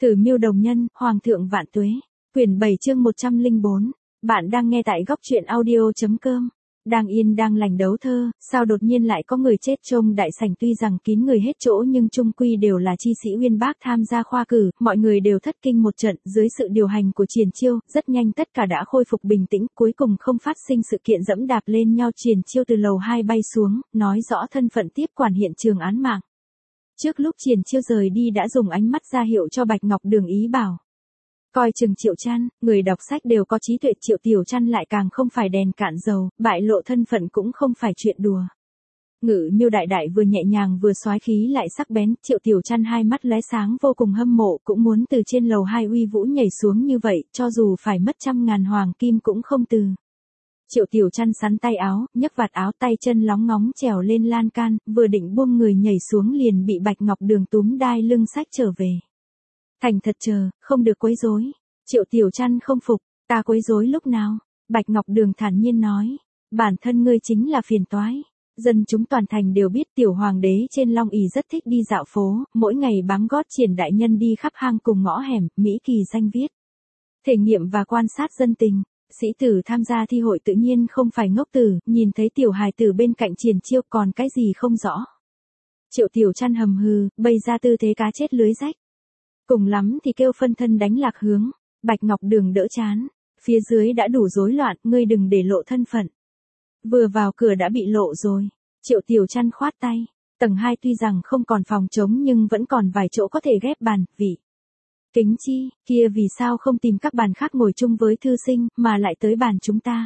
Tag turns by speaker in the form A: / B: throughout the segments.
A: Tử Miêu Đồng Nhân, Hoàng thượng vạn tuế. Quyển 7 chương 104. Bạn đang nghe tại góc truyện audio.com. Đang yên đang lành đấu thơ, sao đột nhiên lại có người chết trong đại sảnh, tuy rằng kín người hết chỗ nhưng chung quy đều là chi sĩ uyên bác tham gia khoa cử, mọi người đều thất kinh một trận, dưới sự điều hành của Triển Chiêu, rất nhanh tất cả đã khôi phục bình tĩnh, cuối cùng không phát sinh sự kiện dẫm đạp lên nhau. Triển Chiêu từ lầu 2 bay xuống, nói rõ thân phận tiếp quản hiện trường án mạng. Trước lúc Triển Chiêu rời đi đã dùng ánh mắt ra hiệu cho Bạch Ngọc Đường ý bảo. Coi chừng Triệu Trăn, người đọc sách đều có trí tuệ, Triệu Tiểu Trăn lại càng không phải đèn cạn dầu, bại lộ thân phận cũng không phải chuyện đùa. Ngự Miêu đại đại vừa nhẹ nhàng vừa soái khí lại sắc bén, Triệu Tiểu Trăn hai mắt lóe sáng vô cùng hâm mộ, cũng muốn từ trên lầu 2 uy vũ nhảy xuống như vậy, cho dù phải mất 100.000 hoàng kim cũng không từ. Triệu Tiểu Trăn sắn tay áo, nhấc vạt áo, tay chân lóng ngóng trèo lên lan can, vừa định buông người nhảy xuống liền bị Bạch Ngọc Đường túm đai lưng xách trở về. Thành thật chờ, không được quấy rối. Triệu Tiểu Trăn không phục, ta quấy rối lúc nào? Bạch Ngọc Đường thản nhiên nói, bản thân ngươi chính là phiền toái. Dân chúng toàn thành đều biết tiểu hoàng đế trên Long ỷ rất thích đi dạo phố, mỗi ngày bám gót Triển đại nhân đi khắp hang cùng ngõ hẻm, Mỹ kỳ danh viết. Thể nghiệm và quan sát dân tình. Sĩ tử tham gia thi hội tự nhiên không phải ngốc tử, nhìn thấy tiểu hài tử bên cạnh Triển Chiêu còn cái gì không rõ. Triệu Tiểu Trăn hầm hừ, bày ra tư thế cá chết lưới rách. Cùng lắm thì kêu phân thân đánh lạc hướng. Bạch Ngọc Đường đỡ chán. Phía dưới đã đủ rối loạn, ngươi đừng để lộ thân phận. Vừa vào cửa đã bị lộ rồi. Triệu Tiểu Trăn khoát tay. Tầng 2 tuy rằng không còn phòng trống nhưng vẫn còn vài chỗ có thể ghép bàn, vị. Kính Chi, kia vì sao không tìm các bàn khác ngồi chung với thư sinh, mà lại tới bàn chúng ta?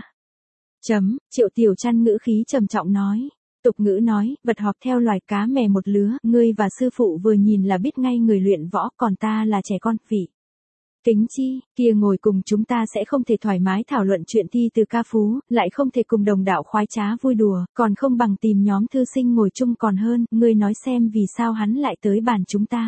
A: Triệu Tiểu Trăn ngữ khí trầm trọng nói. Tục ngữ nói, vật họp theo loài cá mè một lứa, ngươi và sư phụ vừa nhìn là biết ngay người luyện võ, còn ta là trẻ con, vị. Kính Chi, kia ngồi cùng chúng ta sẽ không thể thoải mái thảo luận chuyện thi từ ca phú, lại không thể cùng đồng đạo khoái trá vui đùa, còn không bằng tìm nhóm thư sinh ngồi chung còn hơn, ngươi nói xem vì sao hắn lại tới bàn chúng ta.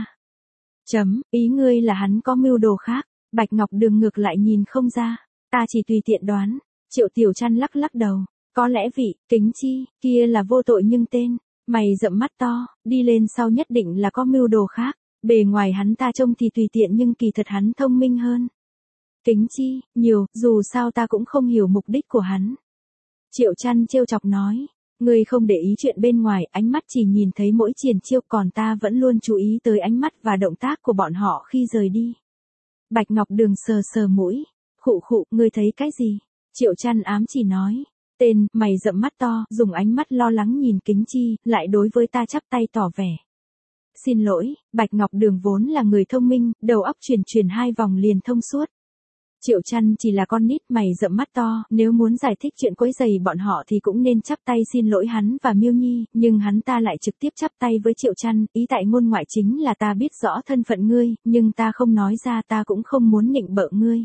A: Ý ngươi là hắn có mưu đồ khác. Bạch Ngọc Đường ngược lại nhìn không ra, ta chỉ tùy tiện đoán. Triệu Tiểu Trăn lắc lắc đầu, có lẽ vị, Kính Chi, kia là vô tội nhưng tên, mày rậm mắt to, đi lên sau nhất định là có mưu đồ khác, bề ngoài hắn ta trông thì tùy tiện nhưng kỳ thật hắn thông minh hơn. Kính Chi, nhiều, dù sao ta cũng không hiểu mục đích của hắn. Triệu Trăn trêu chọc nói. Ngươi không để ý chuyện bên ngoài, ánh mắt chỉ nhìn thấy mỗi Triển Chiêu, còn ta vẫn luôn chú ý tới ánh mắt và động tác của bọn họ khi rời đi. Bạch Ngọc Đường sờ sờ mũi, khụ, ngươi thấy cái gì? Triệu Trăn ám chỉ nói, tên, mày rậm mắt to, dùng ánh mắt lo lắng nhìn Kính Chi, lại đối với ta chắp tay tỏ vẻ. Xin lỗi, Bạch Ngọc Đường vốn là người thông minh, đầu óc chuyển 2 vòng liền thông suốt. Triệu Trăn chỉ là con nít, mày rậm mắt to, nếu muốn giải thích chuyện quấy rầy bọn họ thì cũng nên chắp tay xin lỗi hắn và Miêu Nhi, nhưng hắn ta lại trực tiếp chắp tay với Triệu Trăn, ý tại ngôn ngoại chính là ta biết rõ thân phận ngươi, nhưng ta không nói ra, ta cũng không muốn nịnh bợ ngươi.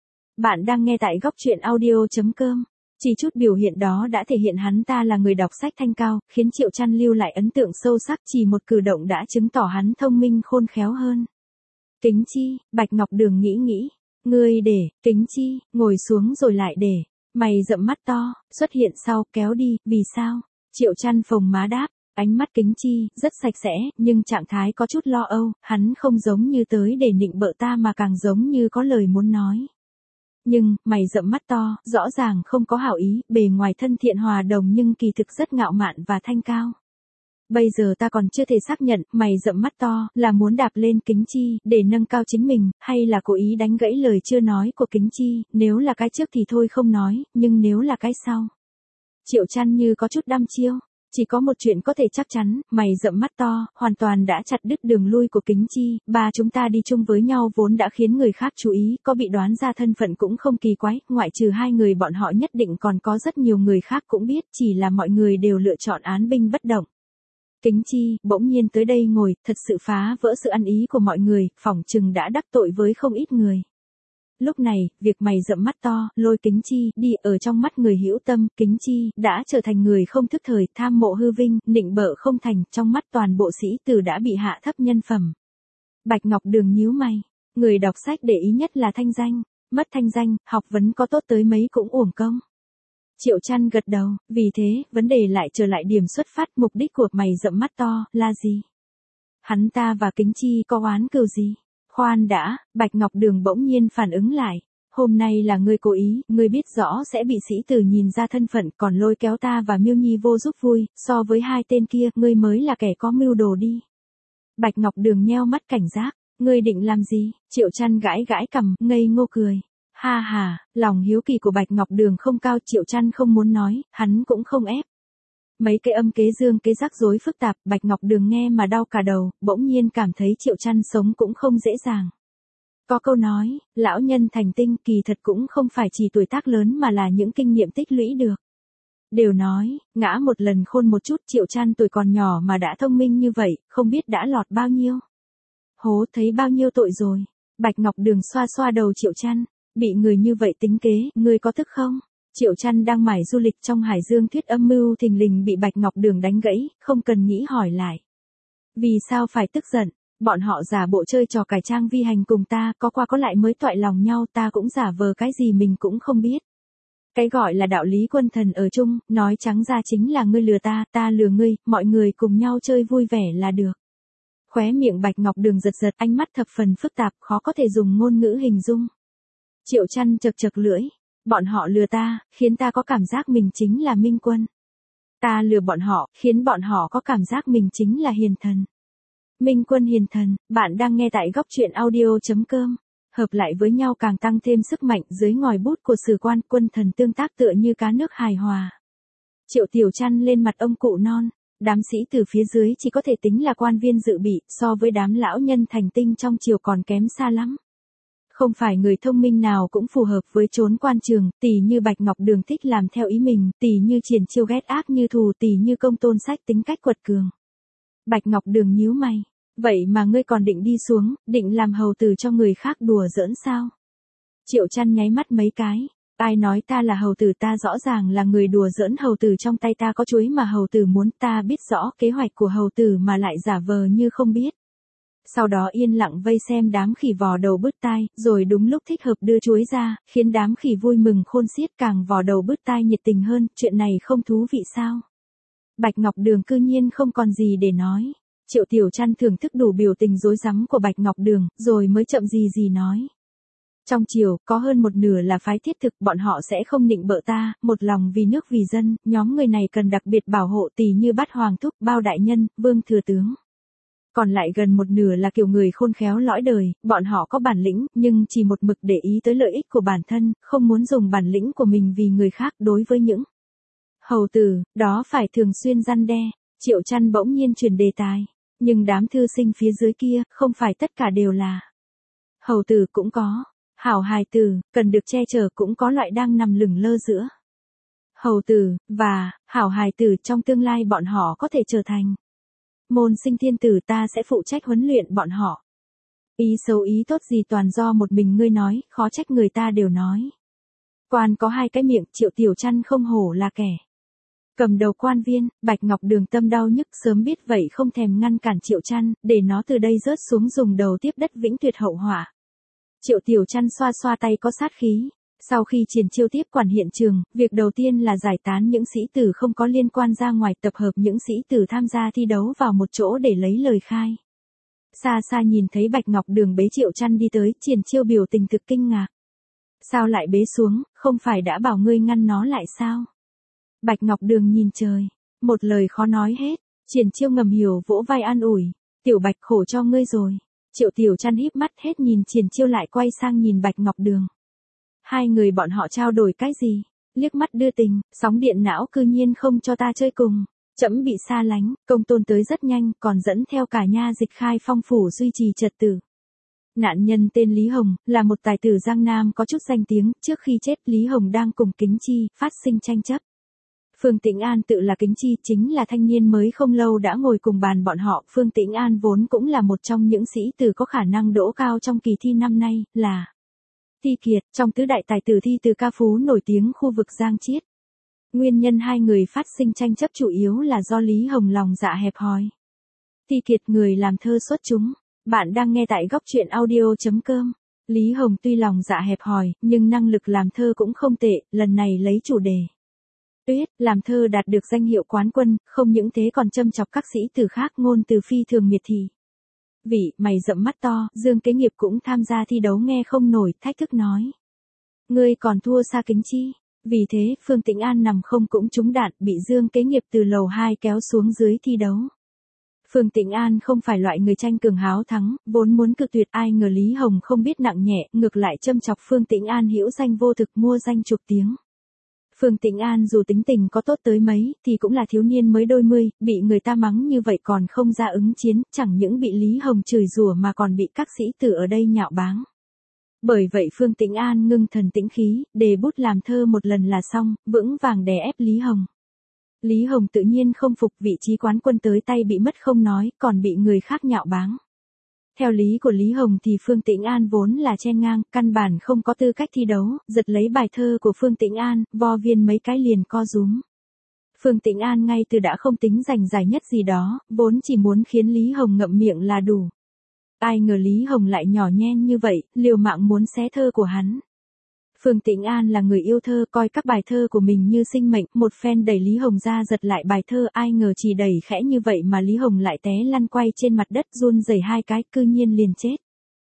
A: Bạn đang nghe tại góc truyện audio.com. Chỉ chút biểu hiện đó đã thể hiện hắn ta là người đọc sách thanh cao, khiến Triệu Trăn lưu lại ấn tượng sâu sắc, chỉ một cử động đã chứng tỏ hắn thông minh khôn khéo hơn. Kính Chi, Bạch Ngọc Đường nghĩ. Ngươi để, Kính Chi, ngồi xuống rồi lại để. Mày rậm mắt to, xuất hiện sau, kéo đi, vì sao? Triệu Trăn phồng má đáp, ánh mắt Kính Chi, rất sạch sẽ, nhưng trạng thái có chút lo âu, hắn không giống như tới để nịnh bợ ta mà càng giống như có lời muốn nói. Nhưng, mày rậm mắt to, rõ ràng không có hảo ý, bề ngoài thân thiện hòa đồng nhưng kỳ thực rất ngạo mạn và thanh cao. Bây giờ ta còn chưa thể xác nhận, mày rậm mắt to, là muốn đạp lên Kính Chi, để nâng cao chính mình, hay là cố ý đánh gãy lời chưa nói của Kính Chi, nếu là cái trước thì thôi không nói, nhưng nếu là cái sau. Triệu Trăn như có chút đăm chiêu, chỉ có một chuyện có thể chắc chắn, mày rậm mắt to, hoàn toàn đã chặt đứt đường lui của Kính Chi, ba chúng ta đi chung với nhau vốn đã khiến người khác chú ý, có bị đoán ra thân phận cũng không kỳ quái, ngoại trừ 2 người bọn họ nhất định còn có rất nhiều người khác cũng biết, chỉ là mọi người đều lựa chọn án binh bất động. Kính Chi, bỗng nhiên tới đây ngồi, thật sự phá vỡ sự ăn ý của mọi người, phỏng chừng đã đắc tội với không ít người. Lúc này, việc mày rậm mắt to, lôi Kính Chi, đi ở trong mắt người hữu tâm, Kính Chi, đã trở thành người không thức thời, tham mộ hư vinh, nịnh bợ không thành, trong mắt toàn bộ sĩ tử đã bị hạ thấp nhân phẩm. Bạch Ngọc Đường nhíu mày, người đọc sách để ý nhất là thanh danh, mất thanh danh, học vấn có tốt tới mấy cũng uổng công. Triệu Trăn gật đầu, vì thế, vấn đề lại trở lại điểm xuất phát, mục đích của mày rậm mắt to, là gì? Hắn ta và Kính Chi có oán cừu gì? Khoan đã, Bạch Ngọc Đường bỗng nhiên phản ứng lại. Hôm nay là ngươi cố ý, ngươi biết rõ sẽ bị sĩ tử nhìn ra thân phận còn lôi kéo ta và Miêu Nhi vô giúp vui, so với hai tên kia, ngươi mới là kẻ có mưu đồ đi. Bạch Ngọc Đường nheo mắt cảnh giác, ngươi định làm gì? Triệu Chăn gãi gãi cằm, ngây ngô cười. Ha ha, lòng hiếu kỳ của Bạch Ngọc Đường không cao, Triệu Chăn không muốn nói, hắn cũng không ép. Mấy cái âm kế dương kế rắc rối phức tạp, Bạch Ngọc Đường nghe mà đau cả đầu, bỗng nhiên cảm thấy Triệu Chăn sống cũng không dễ dàng. Có câu nói, lão nhân thành tinh kỳ thật cũng không phải chỉ tuổi tác lớn mà là những kinh nghiệm tích lũy được. Đều nói, ngã một lần khôn một chút, Triệu Chăn tuổi còn nhỏ mà đã thông minh như vậy, không biết đã lọt bao nhiêu. Hố thấy bao nhiêu tội rồi. Bạch Ngọc Đường xoa xoa đầu Triệu Chăn, bị người như vậy tính kế, ngươi có tức không? Triệu Chăn đang mải du lịch trong Hải Dương thuyết âm mưu thình lình bị Bạch Ngọc Đường đánh gãy, không cần nghĩ hỏi lại. Vì sao phải tức giận? Bọn họ giả bộ chơi trò cải trang vi hành cùng ta, có qua có lại mới toại lòng nhau, ta cũng giả vờ cái gì mình cũng không biết. Cái gọi là đạo lý quân thần ở chung, nói trắng ra chính là ngươi lừa ta, ta lừa ngươi, mọi người cùng nhau chơi vui vẻ là được. Khóe miệng Bạch Ngọc Đường giật giật, ánh mắt thập phần phức tạp, khó có thể dùng ngôn ngữ hình dung. Triệu Chăn chật chật lưỡi, bọn họ lừa ta, khiến ta có cảm giác mình chính là minh quân. Ta lừa bọn họ, khiến bọn họ có cảm giác mình chính là hiền thần. Minh quân hiền thần, bạn đang nghe tại góc truyện audio.com. Hợp lại với nhau càng tăng thêm sức mạnh, dưới ngòi bút của sử quan quân thần tương tác tựa như cá nước hài hòa. Triệu Tiểu Chăn lên mặt ông cụ non, đám sĩ từ phía dưới chỉ có thể tính là quan viên dự bị, so với đám lão nhân thành tinh trong triều còn kém xa lắm. Không phải người thông minh nào cũng phù hợp với chốn quan trường, tỷ như Bạch Ngọc Đường thích làm theo ý mình, tỷ như Triển Chiêu ghét ác như thù, tỷ như Công Tôn Sách tính cách quật cường. Bạch Ngọc Đường nhíu mày, vậy mà ngươi còn định đi xuống, định làm hầu tử cho người khác đùa giỡn sao? Triệu Chăn nháy mắt mấy cái, ai nói ta là hầu tử, ta rõ ràng là người đùa giỡn hầu tử, trong tay ta có chuối mà hầu tử muốn, ta biết rõ kế hoạch của hầu tử mà lại giả vờ như không biết. Sau đó yên lặng vây xem đám khỉ vò đầu bứt tai, rồi đúng lúc thích hợp đưa chuối ra, khiến đám khỉ vui mừng khôn xiết, càng vò đầu bứt tai nhiệt tình hơn, chuyện này không thú vị sao? Bạch Ngọc Đường cư nhiên không còn gì để nói. Triệu Tiểu Chăn thưởng thức đủ biểu tình rối rắm của Bạch Ngọc Đường, rồi mới chậm gì nói. Trong triều, có hơn một nửa là phái thiết thực, bọn họ sẽ không nịnh bợ ta, một lòng vì nước vì dân, nhóm người này cần đặc biệt bảo hộ, tỷ như Bát Hoàng thúc, Bao đại nhân, Vương thừa tướng. Còn lại gần một nửa là kiểu người khôn khéo lõi đời, bọn họ có bản lĩnh, nhưng chỉ một mực để ý tới lợi ích của bản thân, không muốn dùng bản lĩnh của mình vì người khác. Đối với những hầu tử, đó phải thường xuyên răn đe. Triệu Chăn bỗng nhiên chuyển đề tài. Nhưng đám thư sinh phía dưới kia, không phải tất cả đều là hầu tử, cũng có hảo hài tử, cần được che chở, cũng có loại đang nằm lửng lơ giữa hầu tử và hảo hài tử. Trong tương lai bọn họ có thể trở thành môn sinh thiên tử, ta sẽ phụ trách huấn luyện bọn họ. Ý xấu ý tốt gì toàn do một mình ngươi nói, khó trách người ta đều nói. Quan có hai cái miệng, Triệu Tiểu Chăn không hổ là kẻ cầm đầu quan viên. Bạch Ngọc Đường tâm đau nhức, sớm biết vậy không thèm ngăn cản Triệu Chăn, để nó từ đây rớt xuống dùng đầu tiếp đất vĩnh tuyệt hậu họa. Triệu Tiểu Chăn xoa xoa tay có sát khí. Sau khi Triển Chiêu tiếp quản hiện trường, việc đầu tiên là giải tán những sĩ tử không có liên quan ra ngoài, tập hợp những sĩ tử tham gia thi đấu vào một chỗ để lấy lời khai. Xa xa nhìn thấy Bạch Ngọc Đường bế Triệu Chăn đi tới, Triển Chiêu biểu tình thực kinh ngạc. Sao lại bế xuống, không phải đã bảo ngươi ngăn nó lại sao? Bạch Ngọc Đường nhìn trời, một lời khó nói hết. Triển Chiêu ngầm hiểu vỗ vai an ủi, Tiểu Bạch khổ cho ngươi rồi. Triệu Tiểu Chăn híp mắt hết nhìn Triển Chiêu lại quay sang nhìn Bạch Ngọc Đường. Hai người bọn họ trao đổi cái gì? Liếc mắt đưa tình, sóng điện não cư nhiên không cho ta chơi cùng. Trẫm bị xa lánh, Công Tôn tới rất nhanh, còn dẫn theo cả nha dịch khai phong phủ duy trì trật tự. Nạn nhân tên Lý Hồng, là một tài tử Giang Nam có chút danh tiếng, trước khi chết Lý Hồng đang cùng Kính Chi, phát sinh tranh chấp. Phương Tĩnh An tự là Kính Chi, chính là thanh niên mới không lâu đã ngồi cùng bàn bọn họ. Phương Tĩnh An vốn cũng là một trong những sĩ tử có khả năng đỗ cao trong kỳ thi năm nay, là Ti Kiệt, trong tứ đại tài tử thi từ ca phú nổi tiếng khu vực Giang Chiết. Nguyên nhân hai người phát sinh tranh chấp chủ yếu là do Lý Hồng lòng dạ hẹp hòi. Ti Kiệt người làm thơ xuất chúng. Bạn đang nghe tại góc truyện audio.com. Lý Hồng tuy lòng dạ hẹp hòi, nhưng năng lực làm thơ cũng không tệ, lần này lấy chủ đề Tuyết, làm thơ đạt được danh hiệu quán quân, không những thế còn châm chọc các sĩ tử khác, ngôn từ phi thường miệt thị. Vị, mày rậm mắt to, Dương Kế Nghiệp cũng tham gia thi đấu nghe không nổi, thách thức nói. Ngươi còn thua xa Kính Chi. Vì thế, Phương Tĩnh An nằm không cũng trúng đạn, bị Dương Kế Nghiệp từ lầu 2 kéo xuống dưới thi đấu. Phương Tĩnh An không phải loại người tranh cường háo thắng, vốn muốn cự tuyệt, ai ngờ Lý Hồng không biết nặng nhẹ, ngược lại châm chọc Phương Tĩnh An hữu danh vô thực, mua danh chục tiếng. Phương Tĩnh An dù tính tình có tốt tới mấy, thì cũng là thiếu niên mới đôi mươi, bị người ta mắng như vậy còn không ra ứng chiến, chẳng những bị Lý Hồng chửi rủa mà còn bị các sĩ tử ở đây nhạo báng. Bởi vậy Phương Tĩnh An ngưng thần tĩnh khí, đề bút làm thơ một lần là xong, vững vàng đè ép Lý Hồng. Lý Hồng tự nhiên không phục, vị trí quán quân tới tay bị mất không nói, còn bị người khác nhạo báng. Theo lý của Lý Hồng thì Phương Tĩnh An vốn là chen ngang, căn bản không có tư cách thi đấu, giật lấy bài thơ của Phương Tĩnh An, vo viên mấy cái liền co rúm. Phương Tĩnh An ngay từ đã không tính giành giải nhất gì đó, vốn chỉ muốn khiến Lý Hồng ngậm miệng là đủ. Ai ngờ Lý Hồng lại nhỏ nhen như vậy, liều mạng muốn xé thơ của hắn. Phương Tĩnh An là người yêu thơ, coi các bài thơ của mình như sinh mệnh, một phen đẩy Lý Hồng ra giật lại bài thơ, ai ngờ chỉ đẩy khẽ như vậy mà Lý Hồng lại té lăn quay trên mặt đất, run rẩy hai cái, cư nhiên liền chết.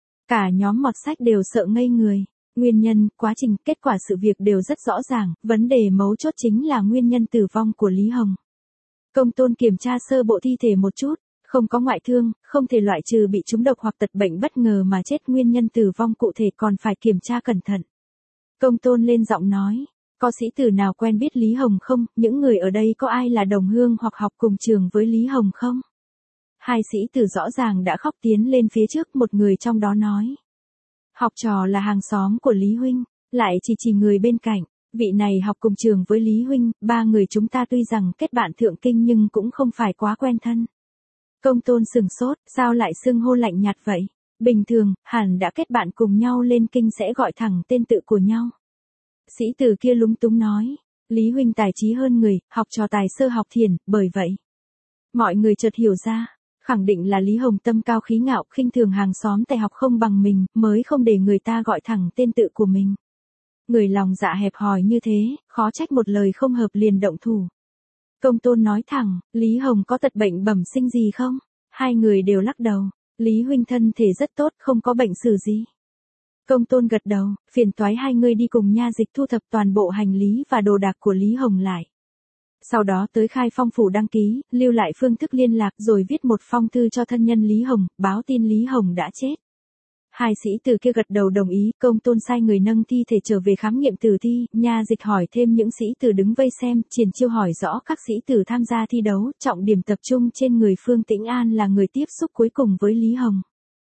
A: Cả nhóm mọt sách đều sợ ngây người. Nguyên nhân, quá trình, kết quả sự việc đều rất rõ ràng, vấn đề mấu chốt chính là nguyên nhân tử vong của Lý Hồng. Công tôn kiểm tra sơ bộ thi thể một chút, không có ngoại thương, không thể loại trừ bị trúng độc hoặc tật bệnh bất ngờ mà chết, nguyên nhân tử vong cụ thể còn phải kiểm tra cẩn thận. Công tôn lên giọng nói, có sĩ tử nào quen biết Lý Hồng không, những người ở đây có ai là đồng hương hoặc học cùng trường với Lý Hồng không? Hai sĩ tử rõ ràng đã khóc tiến lên phía trước, một người trong đó nói. Học trò là hàng xóm của Lý Huynh, lại chỉ người bên cạnh, vị này học cùng trường với Lý Huynh, ba người chúng ta tuy rằng kết bạn thượng kinh nhưng cũng không phải quá quen thân. Công tôn sừng sốt, sao lại xưng hô lạnh nhạt vậy? Bình thường, hẳn đã kết bạn cùng nhau lên kinh sẽ gọi thẳng tên tự của nhau. Sĩ tử kia lúng túng nói, Lý Huynh tài trí hơn người, học trò tài sơ học thiền, bởi vậy. Mọi người chợt hiểu ra, khẳng định là Lý Hồng tâm cao khí ngạo, khinh thường hàng xóm tài học không bằng mình, mới không để người ta gọi thẳng tên tự của mình. Người lòng dạ hẹp hòi như thế, khó trách một lời không hợp liền động thủ. Công tôn nói thẳng, Lý Hồng có tật bệnh bẩm sinh gì không? Hai người đều lắc đầu. Lý Huynh thân thể rất tốt, không có bệnh sử gì. Công tôn gật đầu, phiền toái hai người đi cùng nha dịch thu thập toàn bộ hành lý và đồ đạc của Lý Hồng lại. Sau đó tới Khai Phong phủ đăng ký, lưu lại phương thức liên lạc rồi viết một phong thư cho thân nhân Lý Hồng, báo tin Lý Hồng đã chết. Hai sĩ tử kia gật đầu đồng ý, công tôn sai người nâng thi thể trở về khám nghiệm tử thi, nha dịch hỏi thêm những sĩ tử đứng vây xem, Triển Chiêu hỏi rõ các sĩ tử tham gia thi đấu, trọng điểm tập trung trên người Phương Tĩnh An là người tiếp xúc cuối cùng với Lý Hồng.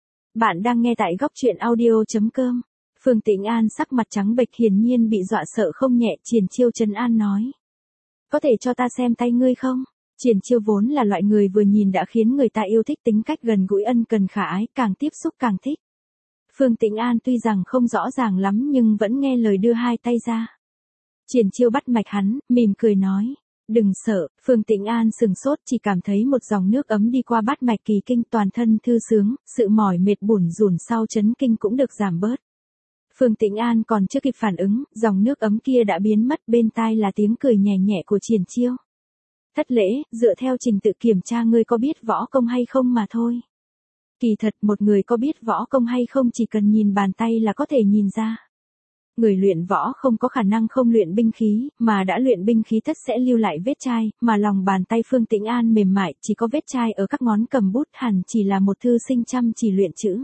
A: Bạn đang nghe tại góc truyện audio.com. Phương Tĩnh An sắc mặt trắng bệch hiển nhiên bị dọa sợ không nhẹ, Triển Chiêu trấn an nói. Có thể cho ta xem tay ngươi không? Triển Chiêu vốn là loại người vừa nhìn đã khiến người ta yêu thích, tính cách gần gũi ân cần khả ái, càng tiếp xúc càng thích. Phương Tĩnh An tuy rằng không rõ ràng lắm nhưng vẫn nghe lời đưa hai tay ra. Triển Chiêu bắt mạch hắn, mỉm cười nói. Đừng sợ, Phương Tĩnh An sừng sốt chỉ cảm thấy một dòng nước ấm đi qua bát mạch kỳ kinh, toàn thân thư sướng, sự mỏi mệt bủn rủn sau chấn kinh cũng được giảm bớt. Phương Tĩnh An còn chưa kịp phản ứng, dòng nước ấm kia đã biến mất, bên tai là tiếng cười nhẹ nhẹ của Triển Chiêu. Thất lễ, dựa theo trình tự kiểm tra ngươi có biết võ công hay không mà thôi. Kỳ thật một người có biết võ công hay không chỉ cần nhìn bàn tay là có thể nhìn ra. Người luyện võ không có khả năng không luyện binh khí, mà đã luyện binh khí tất sẽ lưu lại vết chai, mà lòng bàn tay Phương Tĩnh An mềm mại, chỉ có vết chai ở các ngón cầm bút, hẳn chỉ là một thư sinh chăm chỉ luyện chữ.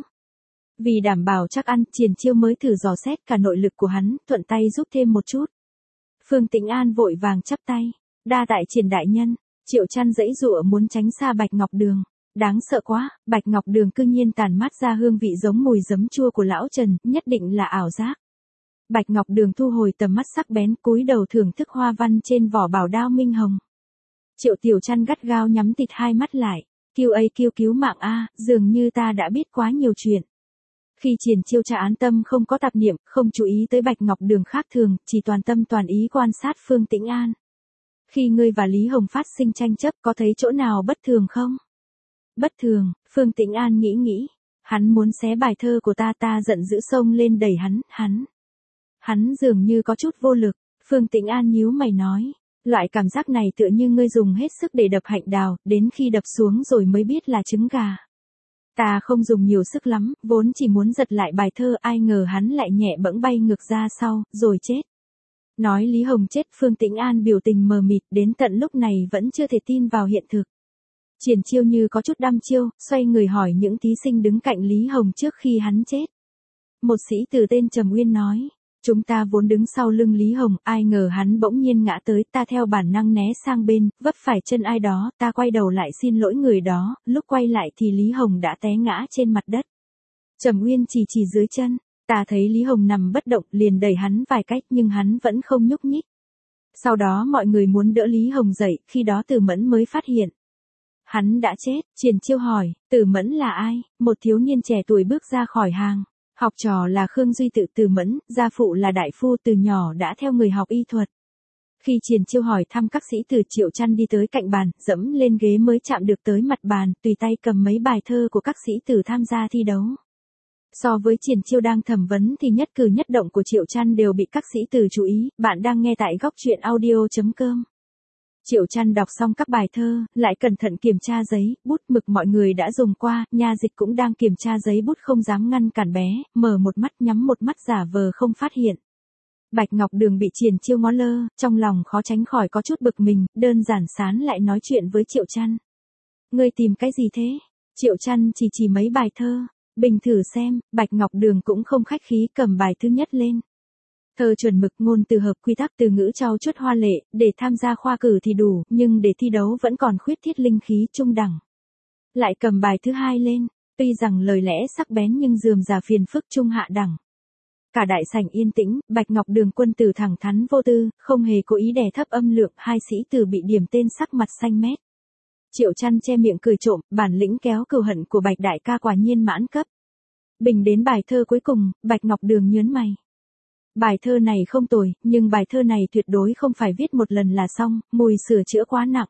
A: Vì đảm bảo chắc ăn, Triển Chiêu mới thử dò xét cả nội lực của hắn, thuận tay giúp thêm một chút. Phương Tĩnh An vội vàng chắp tay, đa tại Triển đại nhân. Triệu Chăn giãy giụa muốn tránh xa Bạch Ngọc Đường. Đáng sợ quá, Bạch Ngọc Đường cư nhiên tản mát ra hương vị giống mùi giấm chua của lão Trần, nhất định là ảo giác. Bạch Ngọc Đường thu hồi tầm mắt sắc bén, cúi đầu thưởng thức hoa văn trên vỏ bảo đao minh hồng. Triệu Tiểu Chăn gắt gao nhắm tịt hai mắt lại, kêu cứu mạng a, dường như ta đã biết quá nhiều chuyện. Khi Triển Chiêu tra án tâm không có tạp niệm, không chú ý tới Bạch Ngọc Đường khác thường, chỉ toàn tâm toàn ý quan sát Phương Tĩnh An. Khi ngươi và Lý Hồng phát sinh tranh chấp có thấy chỗ nào bất thường không? Bất thường, Phương Tĩnh An nghĩ. Hắn muốn xé bài thơ của ta giận dữ xông lên đẩy hắn dường như có chút vô lực. Phương Tĩnh An nhíu mày nói. Loại cảm giác này tựa như ngươi dùng hết sức để đập hạnh đào, đến khi đập xuống rồi mới biết là trứng gà. Ta không dùng nhiều sức lắm, vốn chỉ muốn giật lại bài thơ, ai ngờ hắn lại nhẹ bẫng bay ngược ra sau, rồi chết. Nói Lý Hồng chết, Phương Tĩnh An biểu tình mờ mịt, đến tận lúc này vẫn chưa thể tin vào hiện thực. Triển Chiêu như có chút đăm chiêu, xoay người hỏi những thí sinh đứng cạnh Lý Hồng trước khi hắn chết. Một sĩ tử tên Trầm Uyên nói, chúng ta vốn đứng sau lưng Lý Hồng, ai ngờ hắn bỗng nhiên ngã tới, ta theo bản năng né sang bên, vấp phải chân ai đó, ta quay đầu lại xin lỗi người đó, lúc quay lại thì Lý Hồng đã té ngã trên mặt đất. Trầm Uyên chỉ dưới chân, ta thấy Lý Hồng nằm bất động, liền đẩy hắn vài cách nhưng hắn vẫn không nhúc nhích. Sau đó mọi người muốn đỡ Lý Hồng dậy, khi đó Tử Mẫn mới phát hiện. Hắn đã chết. Triển Chiêu hỏi, Tử Mẫn là ai? Một thiếu niên trẻ tuổi bước ra khỏi hàng. Học trò là Khương Duy Tự. Tử Mẫn, gia phụ là đại phu, từ nhỏ đã theo người học y thuật. Khi Triển Chiêu hỏi thăm các sĩ tử, Triệu Trăn đi tới cạnh bàn, dẫm lên ghế mới chạm được tới mặt bàn, tùy tay cầm mấy bài thơ của các sĩ tử tham gia thi đấu. So với Triển Chiêu đang thẩm vấn thì nhất cử nhất động của Triệu Trăn đều bị các sĩ tử chú ý. Bạn đang nghe tại góc truyện audio.com. Triệu Trăn đọc xong các bài thơ, lại cẩn thận kiểm tra giấy, bút, mực mọi người đã dùng qua, nha dịch cũng đang kiểm tra giấy bút không dám ngăn cản bé, mở một mắt nhắm một mắt giả vờ không phát hiện. Bạch Ngọc Đường bị Triển Chiêu ngó lơ, trong lòng khó tránh khỏi có chút bực mình, đơn giản sán lại nói chuyện với Triệu Trăn. Ngươi tìm cái gì thế? Triệu Trăn chỉ mấy bài thơ, bình thử xem. Bạch Ngọc Đường cũng không khách khí, cầm bài thứ nhất lên. Thơ chuẩn mực, ngôn từ hợp, quy tắc từ ngữ trau chuốt hoa lệ, để tham gia khoa cử thì đủ, nhưng để thi đấu vẫn còn khuyết thiết linh khí trung đẳng. Lại cầm bài thứ hai lên, tuy rằng lời lẽ sắc bén nhưng rườm rà phiền phức trung hạ đẳng. Cả đại sảnh yên tĩnh, Bạch Ngọc Đường quân tử thẳng thắn vô tư, không hề cố ý đè thấp âm lượng, hai sĩ tử bị điểm tên sắc mặt xanh mét. Triệu Trăn che miệng cười trộm, bản lĩnh kéo cừu hận của Bạch đại ca quả nhiên mãn cấp. Bình đến bài thơ cuối cùng, Bạch Ngọc Đường nhớn mày. Bài thơ này không tồi, nhưng bài thơ này tuyệt đối không phải viết một lần là xong, mùi sửa chữa quá nặng.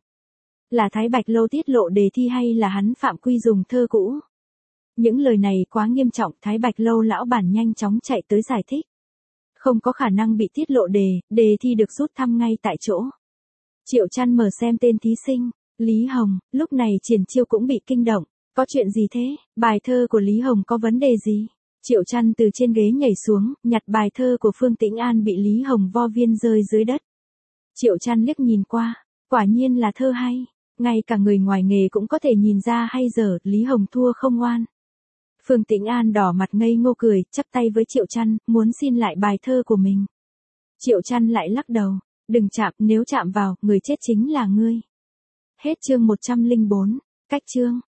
A: Là Thái Bạch Lâu tiết lộ đề thi hay là hắn phạm quy dùng thơ cũ? Những lời này quá nghiêm trọng, Thái Bạch Lâu lão bản nhanh chóng chạy tới giải thích. Không có khả năng bị tiết lộ đề thi được rút thăm ngay tại chỗ. Triệu Trăn mở xem tên thí sinh, Lý Hồng, lúc này Triển Chiêu cũng bị kinh động. Có chuyện gì thế? Bài thơ của Lý Hồng có vấn đề gì? Triệu Trăn từ trên ghế nhảy xuống, nhặt bài thơ của Phương Tĩnh An bị Lý Hồng vo viên rơi dưới đất. Triệu Trăn liếc nhìn qua, quả nhiên là thơ hay, ngay cả người ngoài nghề cũng có thể nhìn ra hay dở, Lý Hồng thua không oan. Phương Tĩnh An đỏ mặt ngây ngô cười, chắp tay với Triệu Trăn, muốn xin lại bài thơ của mình. Triệu Trăn lại lắc đầu, đừng chạm, nếu chạm vào, người chết chính là ngươi. Hết chương 104, cách chương.